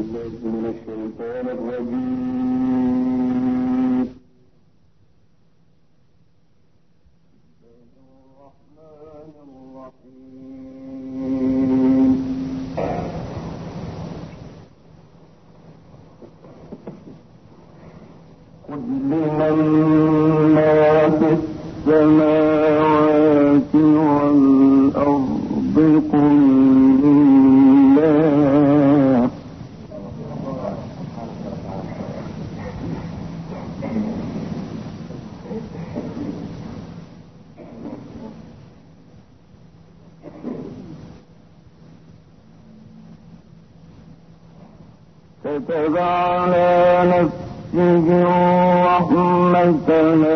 كتب على نفسه الرحمة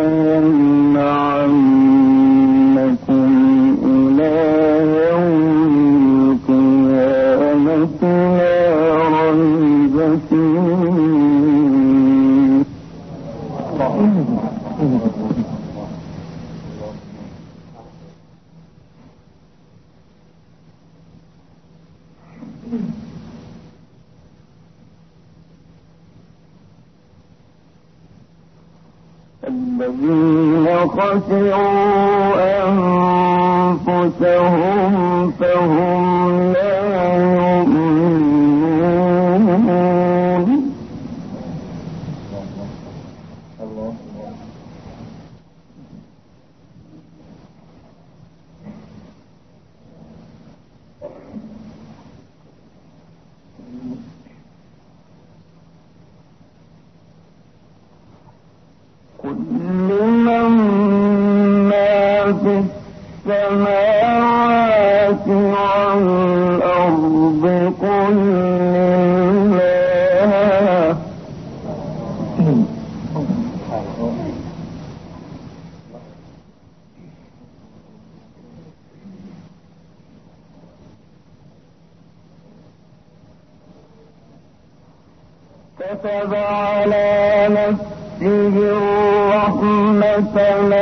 ليجمعنكم إلى يوم القيامة لا ريب فيه. الذين خسروا أنفسهم فهم لا يؤمنون. السماوات والأرض قل لله. كتب على نفسه الرحمة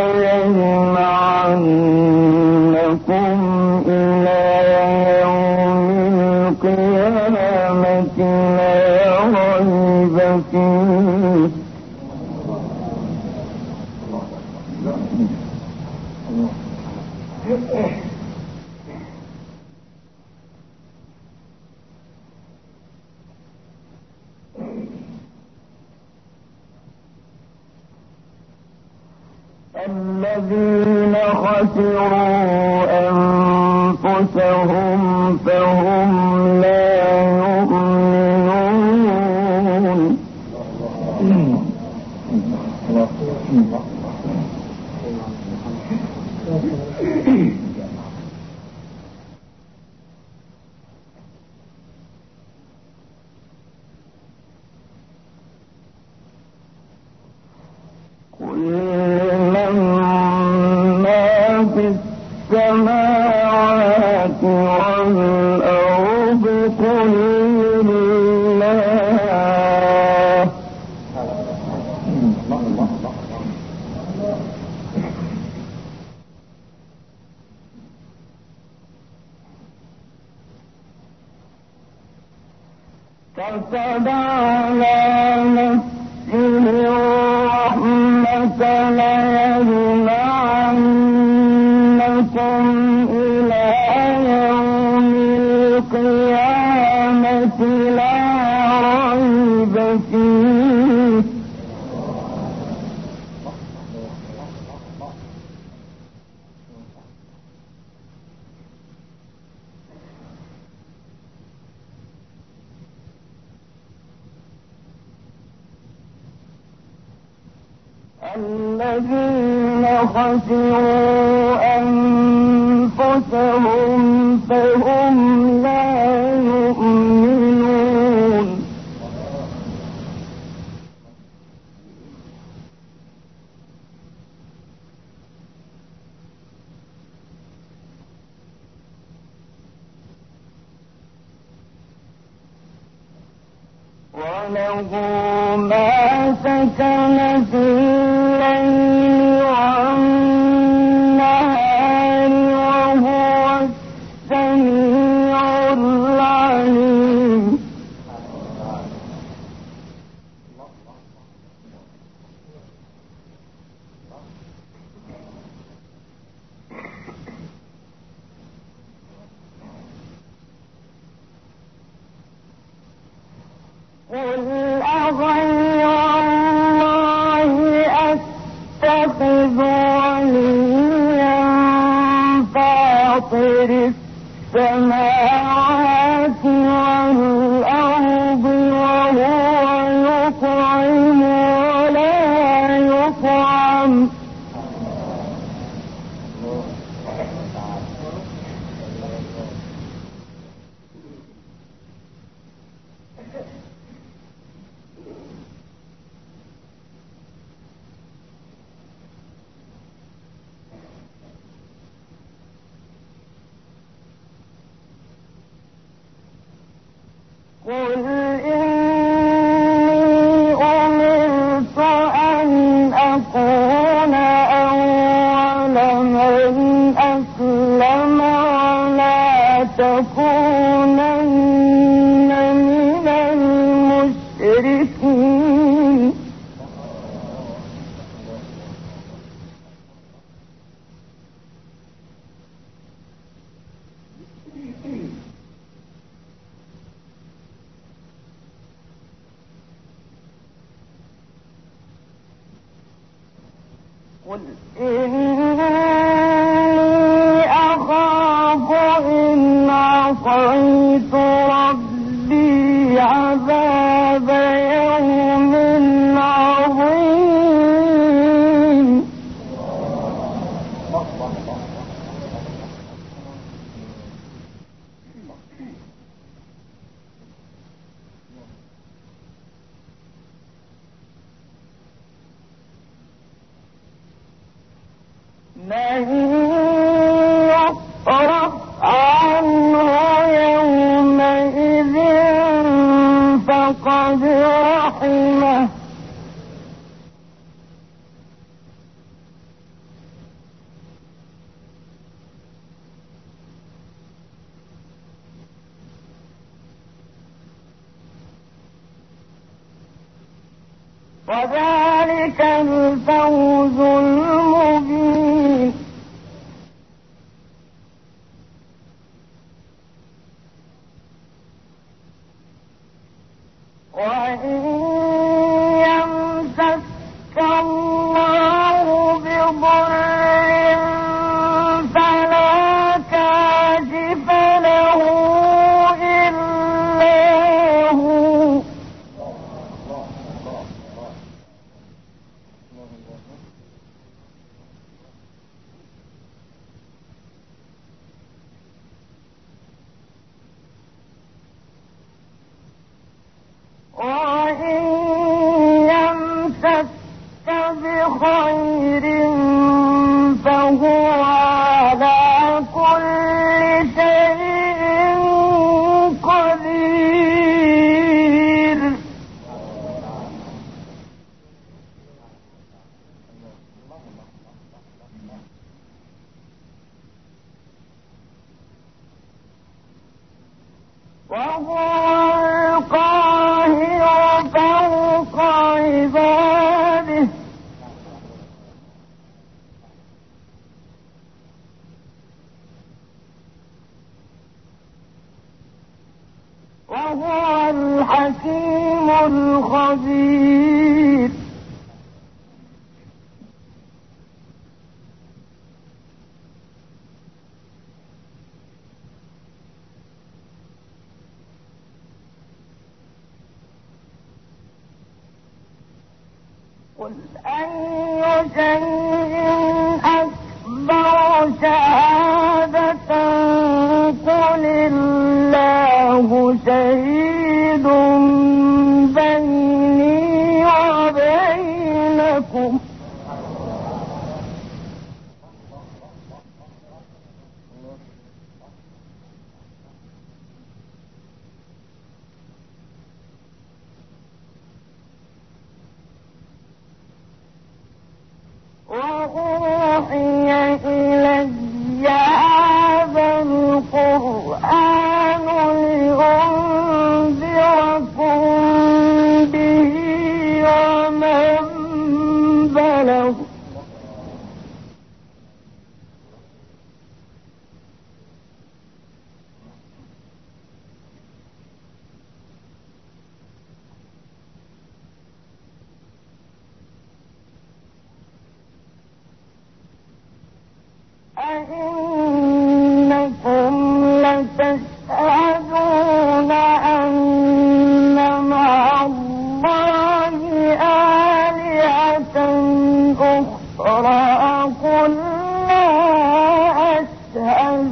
ليجمعنكم إلى يوم القيامة لا ريب فيه. الذين خسروا أنفسهم فهم لا يؤمنون. السماوات والأرض قل لله. كتب على نفسه الرحمة ليجمعنكم إلى يوم القيامة لا ريب فيه. الذين خسروا أنفسهم فهم لا يؤمنون. وله ما سكن في الليل والنهار وهو السميع العليم. قل أغير الله أتخذ وليا فاطر السماوات والأرض وهو يطعم ولا يطعم قل إني أمرت أن أكون أول من أسلم ولا تكونن من المشركين قل إني أخاف إن عصيت ربي عذاب يوم عظيم من يصرف عنه يومئذ فقد رحمه وذلك الفوز المبين وإن يمسك الله بضر فلا كاشف له إلا هو وإن يمسك بخير فهو على كل شيء قدير وهو القاهر فوق عباده وهو الحكيم الخبير قل أي شيء أكبر شهادة قل الله شهيد بيني وبينكم وأوحي إلي هذا القرآن لأنذركم أئنكم لتشهدون أن مع الله آلهة أخرى قل لا أشهد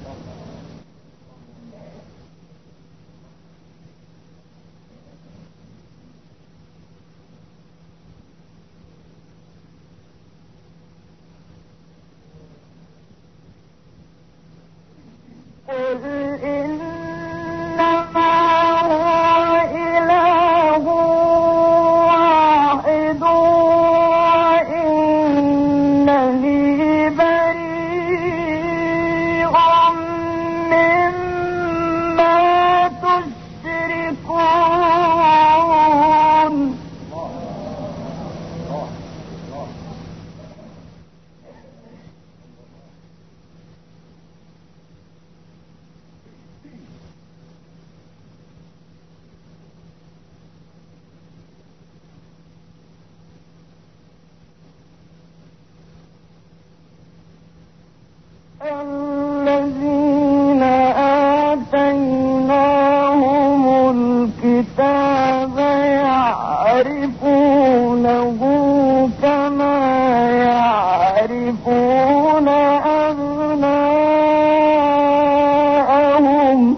قل إنما هو إله واحد وإنني بريء مما تشركون الذين آتيناهم الكتاب يعرفونه كما يعرفون أبناءهم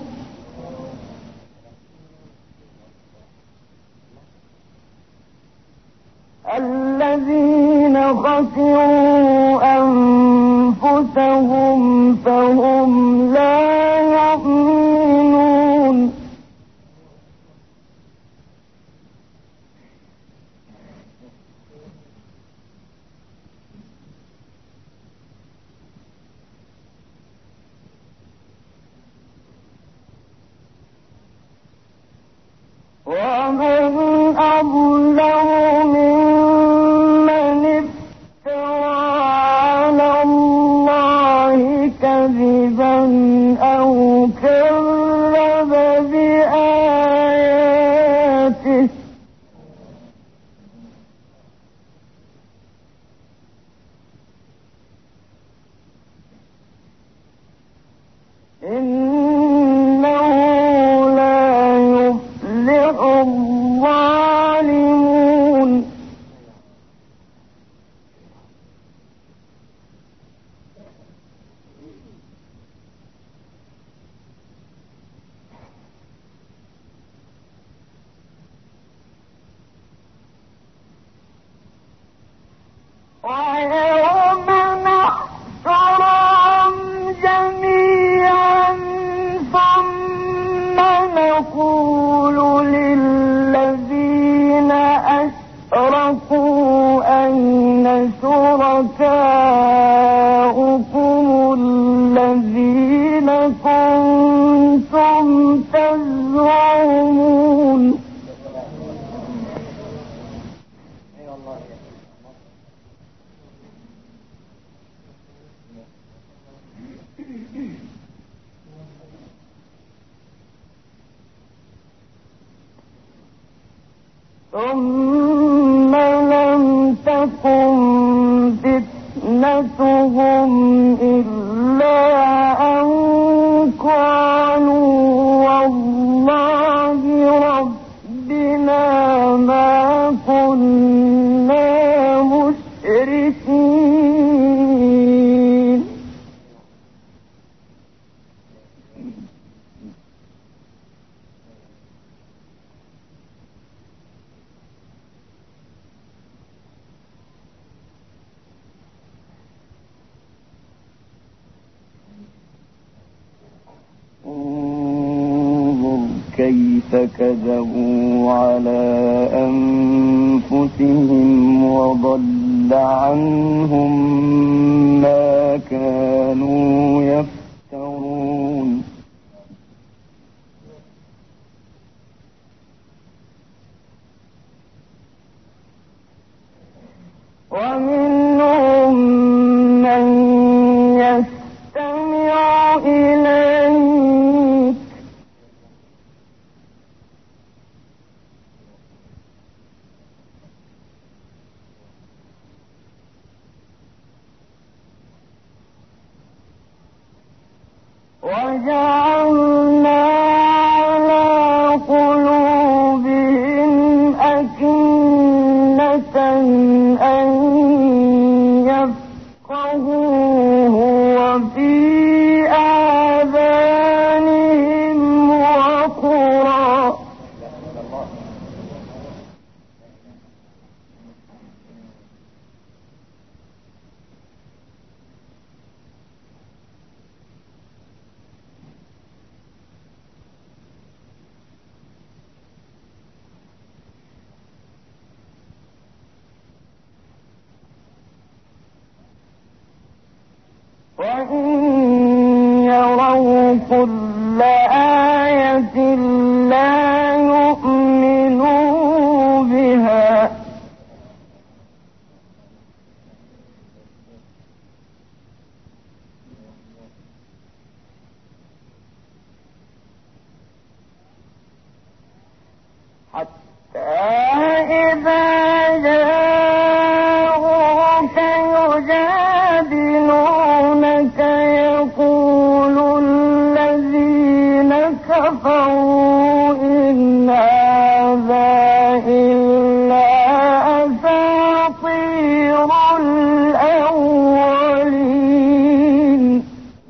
الذين خسروا أنفسهم فهم لا يؤمنون ومن أظلم ممن افترى على الله كذبا أو كذب بآياته إنه لا يفلح الظالمون ويوم نحشرهم جميعا ثم نقول للذين أشركوا أين شركاؤكم الذين كنتم تزعمون ثم لم تكن فتنتهم إلا أن قالوا والله ربنا ما كنا مشركين انظر كيف كذبوا على أنفسهم وضل عنهم ما كانوا يفترون ومنهم من يستمع إليك وجعلنا على قلوبهم أكنة أن يفقهوه وفي آذانهم وقرا وإن يروا كل آية لا يؤمنوا بها حتى إذا جاءوك يجادلونك يقول الذين كفروا إن هذا إلا أساطير الأولين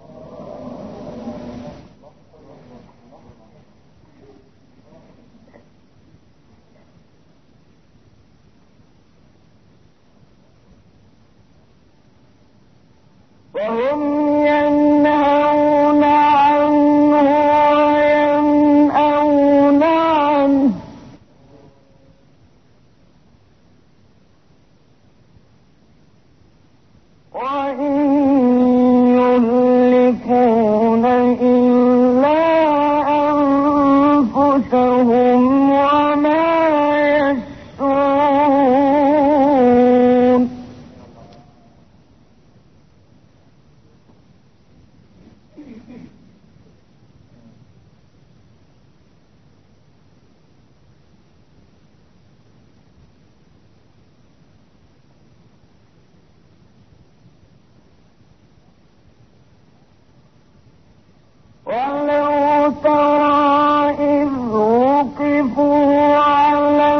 وهم ينهون عنه وينأون عنه وإن يهلكون إلا أنفسهم وما يشعرون ولو ترى إذ وقفوا على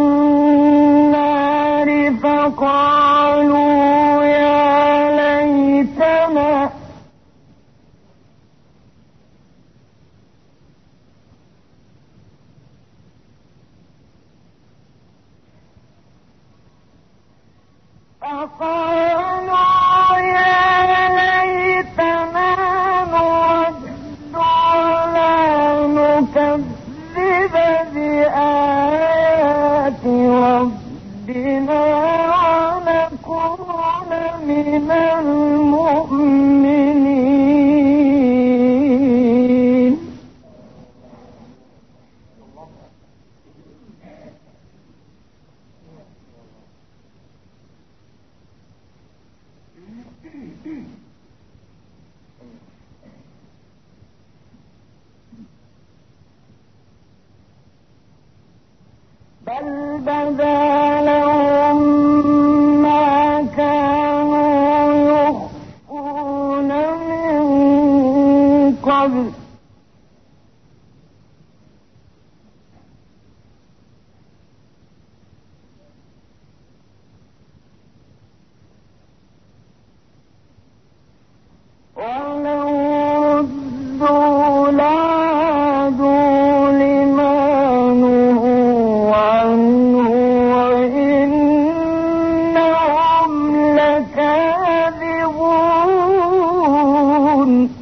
النار فقالوا يا ليتنا نرد ولا نكذب بآيات ربنا ونكون من المؤمنين بل بدا لهم ما كانوا يخفون من قبل ولو ردوا لعادوا لما نهوا عنه وإنهم لكاذبون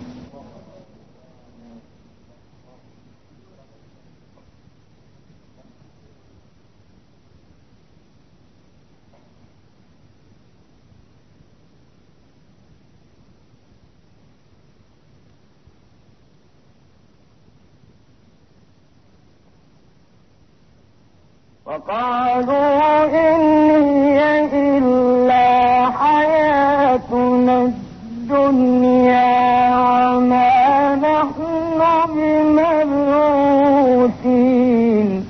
وقالوا إن هي إلا حياتنا الدنيا وما نحن بمبعوثين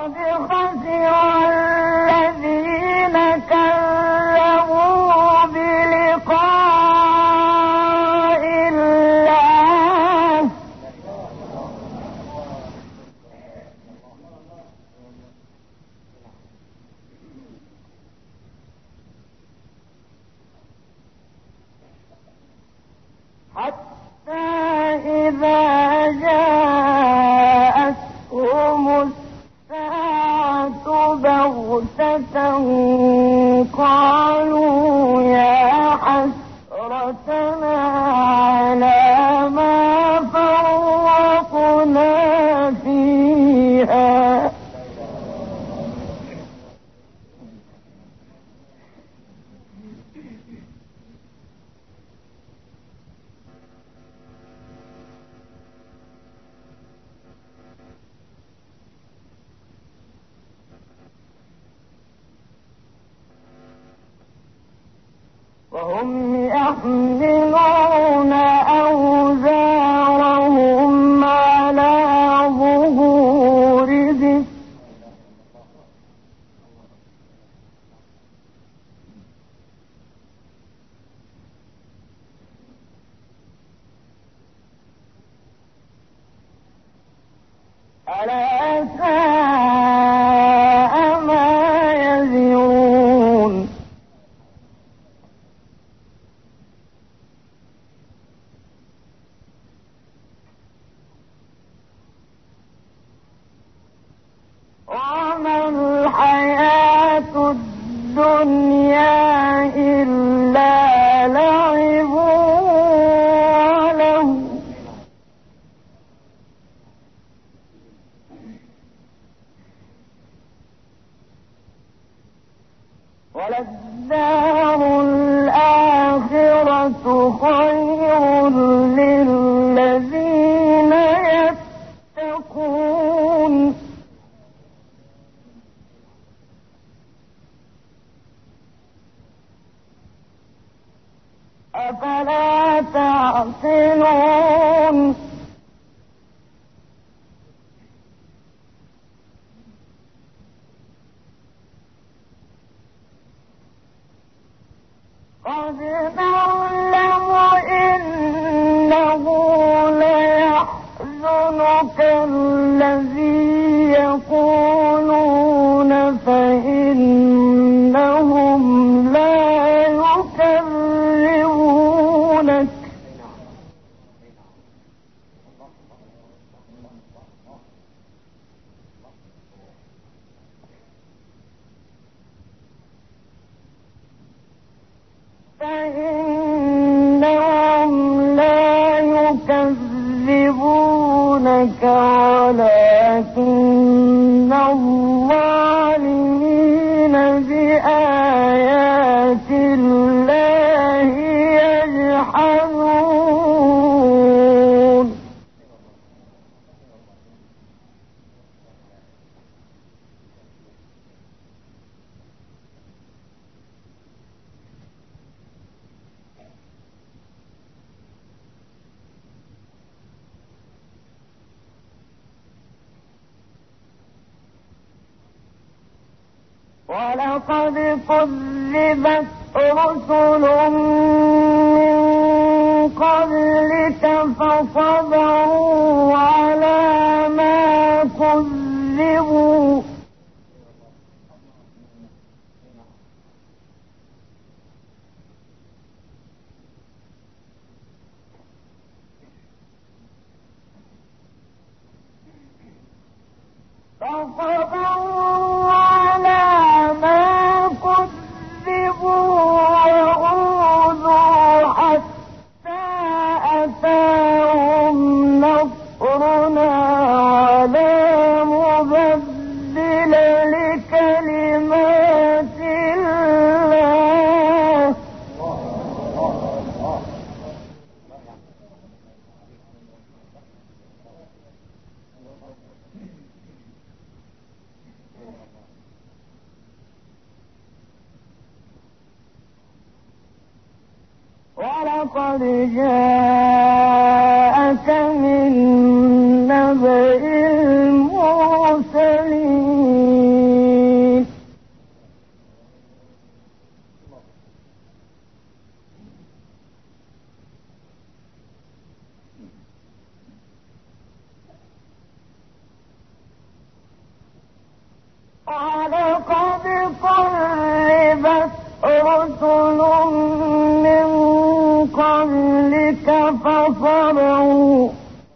قد خسر الذين كذبوا بلقاء الله حتى إذا جاءتهم الساعة بغتة قالوا يا حسرتنا على ما فرطنا فيها وهم يحملون أوزارهم على ظهورهم ألا ساء ما يزرون وما الحياة الدنيا إلا لعب ولهو وللدار الآخرة خير للذين يتقون أفلا تعقلون قد نعلم إنه ليحزنك الذي يقولون فإنهم لا يكذبونك فإنهم لا يكذبونك ولكن الظالمين بآيات الله يجحدون ولقد كذبت رسل من قبلك فصبروا على ما كذبوا وأوذوا حتى أتاهم نصرنا ولا مبدل لكلمات الله ولقد جاءك من نبأ المرسلين رسل من قبلك فصبروا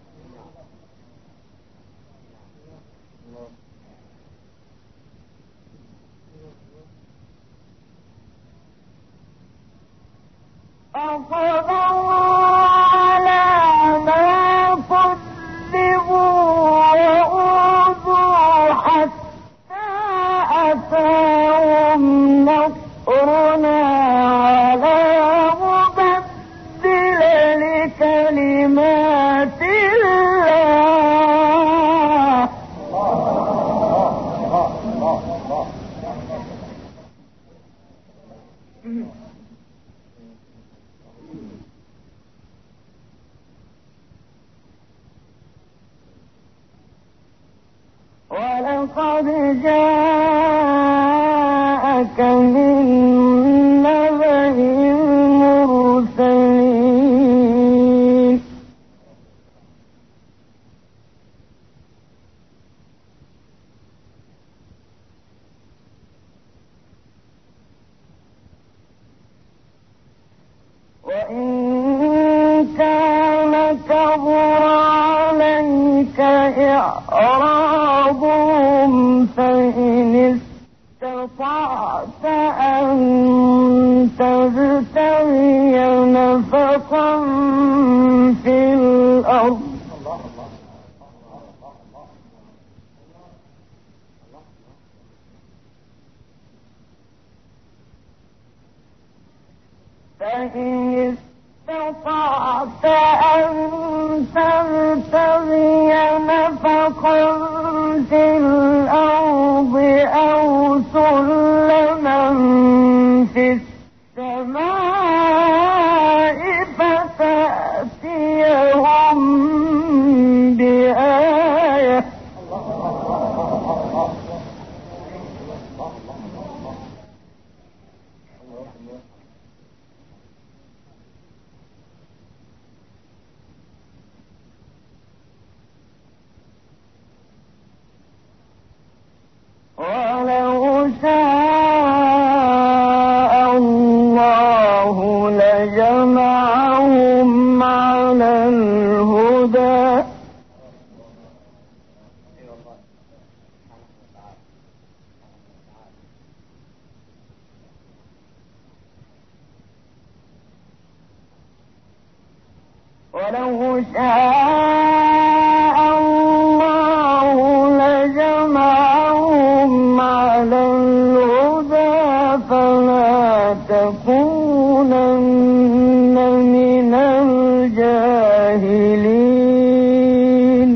على ما كذبوا وأوذوا حتى أتاهم نصرنا ولا مبدل لكلمات الله ولقد جاءك من نبأ المرسلين وإن كان كبر عليك إعراضهم فإن استطعت أن تبتغي نفقا في الأرض فإن استطعت أن تبتغي نفقا في الأرض أو سلما في السماء فتأتيهم بآية ولو شاء الله لجمعهم على الهدى ولو شاء الله لجمعهم على الهدى فلا تكونن من الجاهلين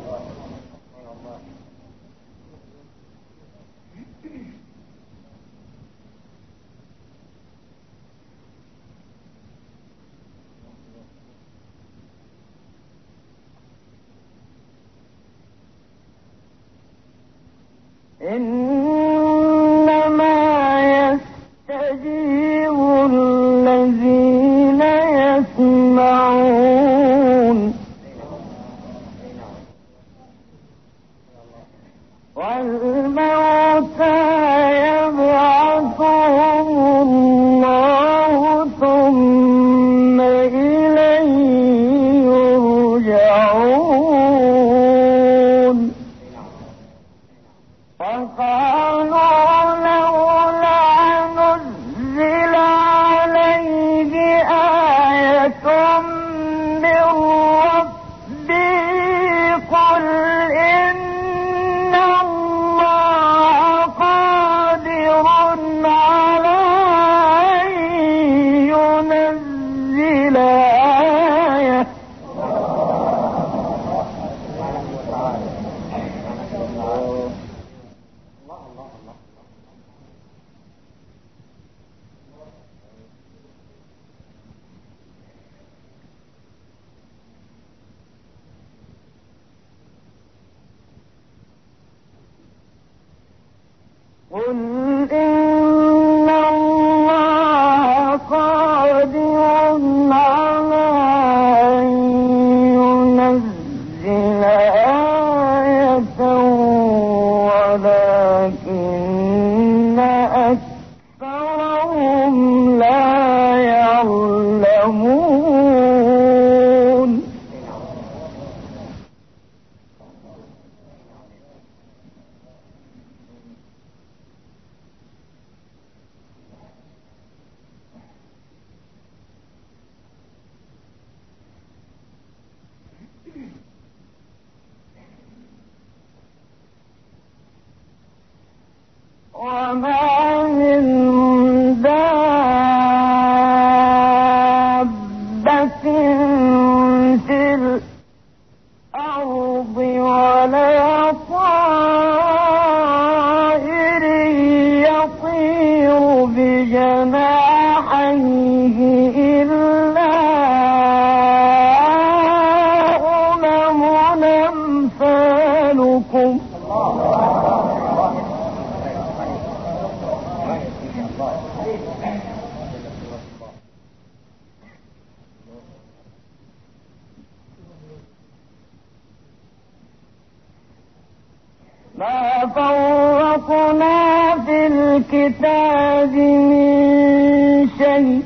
إنما يستجيب الذين يسمعون والموتى يبعثهم الله ثم إليه يرجعون وقالوا لولا نزل عليه آية من ربه قل إن الله قادر على أن ينزل آية وما من دابة في الأرض ولا طائر يطير بجناحيه إلا أمم أمثالكم ما فرطنا في الكتاب من شيء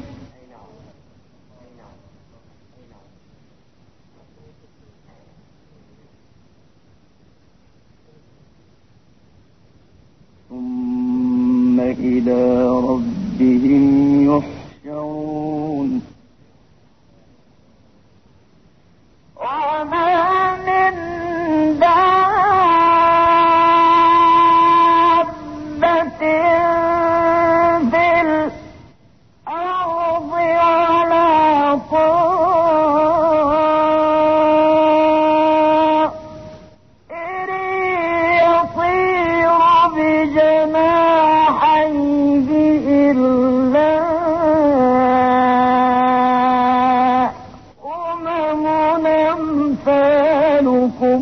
ثم إلى ربهم يحشرون وما من دابة في الأرض ولا طائر يطير بجناحيه إلا أمم أمثالكم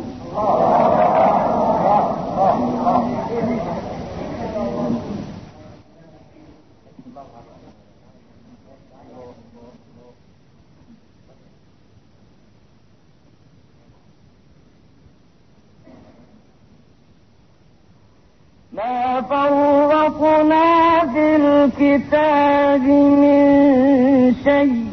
ما فرطنا في الكتاب من شيء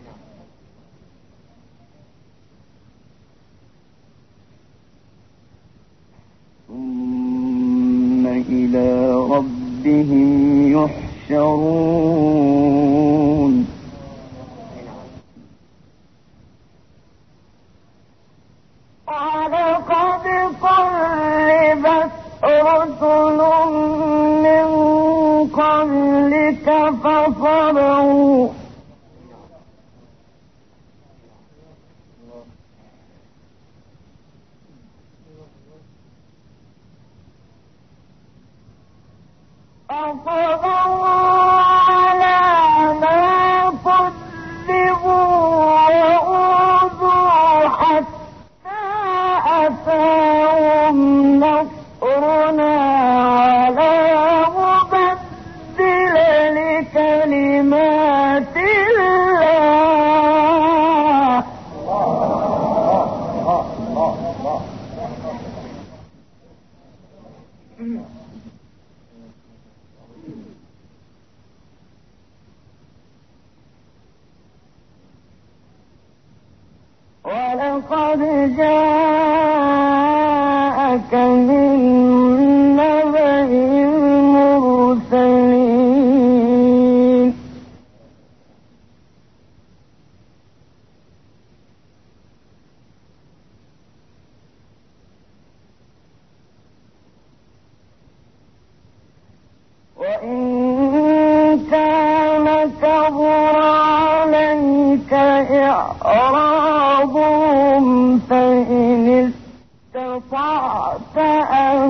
ثم إلى ربهم يحشرون ولقد قربت رسل من قبلك فصبروا على ما كذبوا وأوذوا حتى أتاهم نصرنا ولا مبدل لكلمات الله ولقد جاءك من نبأ المرسلين وإن كان كبر عليك إعراضهم فإن استطعت أن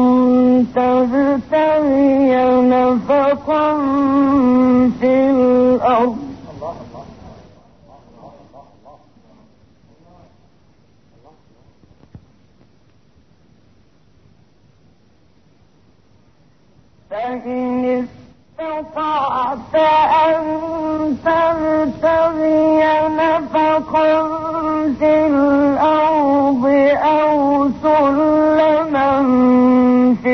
تبتغي نفقا في الأرض فإن استطعت أن تبتغي نفقا في الأرض أو سلما في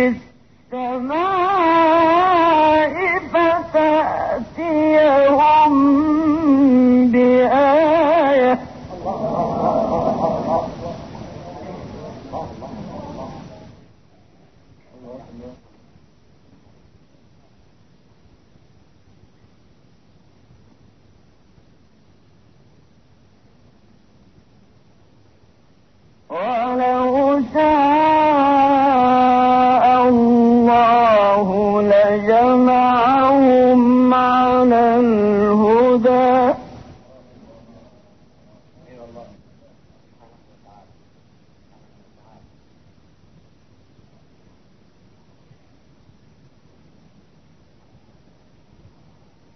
السماء فتأتيهم بآية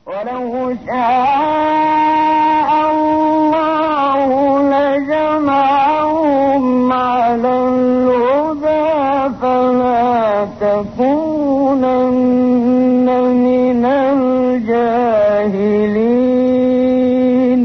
ولو شاء الله لجمعهم على الهدى فلا تكونن من الجاهلين.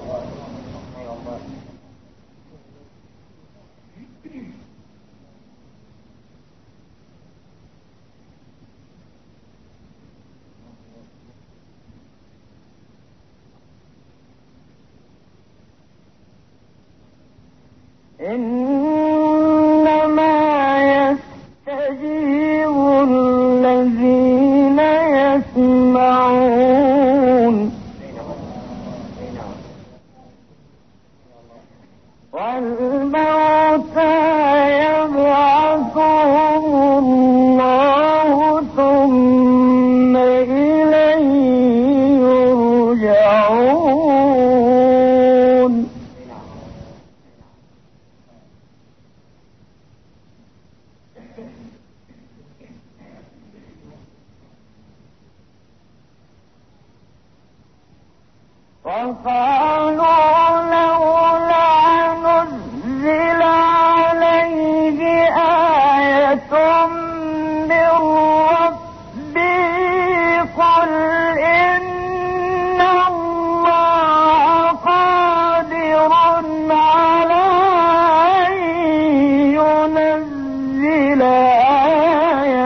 إنما يستجيب الذين يسمعون والموتى يبعثهم الله ثم إليه يرجعون. وقالوا لولا نزل عليه آية من ربه قل إن الله قادر على أن ينزل آية.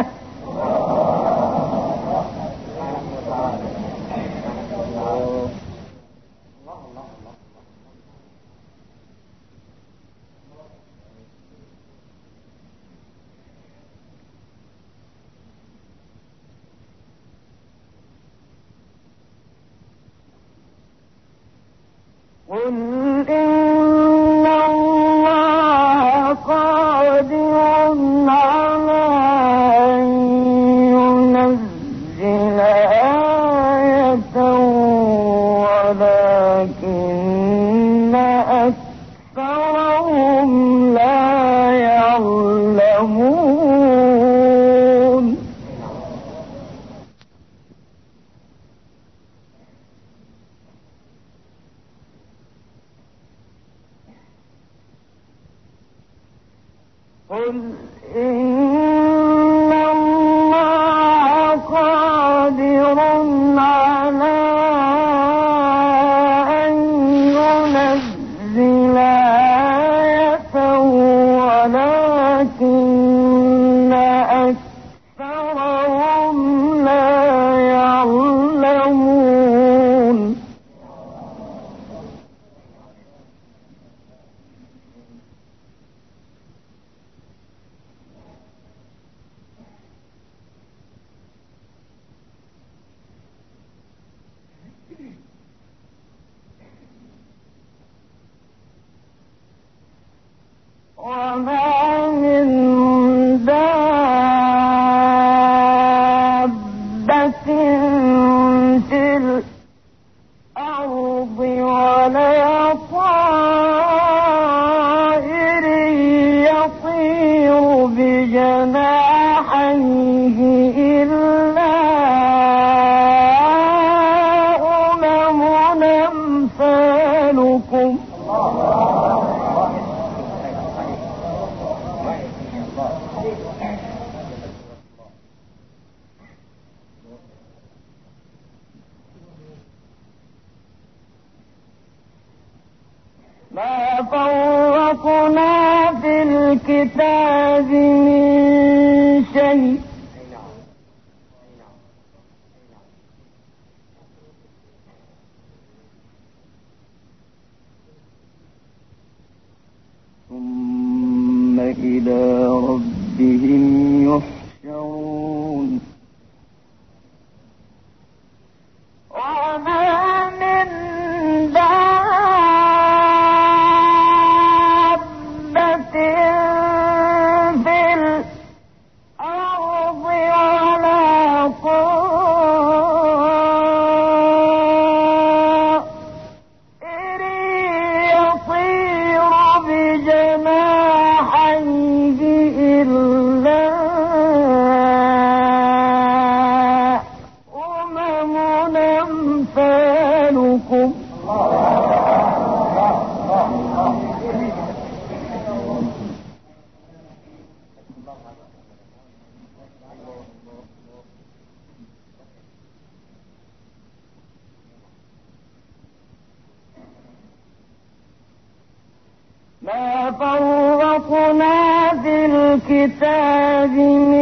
قل إن الله قادر على أن ينزل آية ولكن أكثرهم لا يعلمون. قل إن الله قادر على أن ينزل آية ولكن أكثرهم لا يعلمون. وما من دابة في الأرض ولا طائر يطير بجناحيه إلا أمم أمثالكم. ما فرطنا في الكتاب من شيء ثم إلى ربهم يحشرون. وما من دابة في الأرض فرقنا في الكتاب من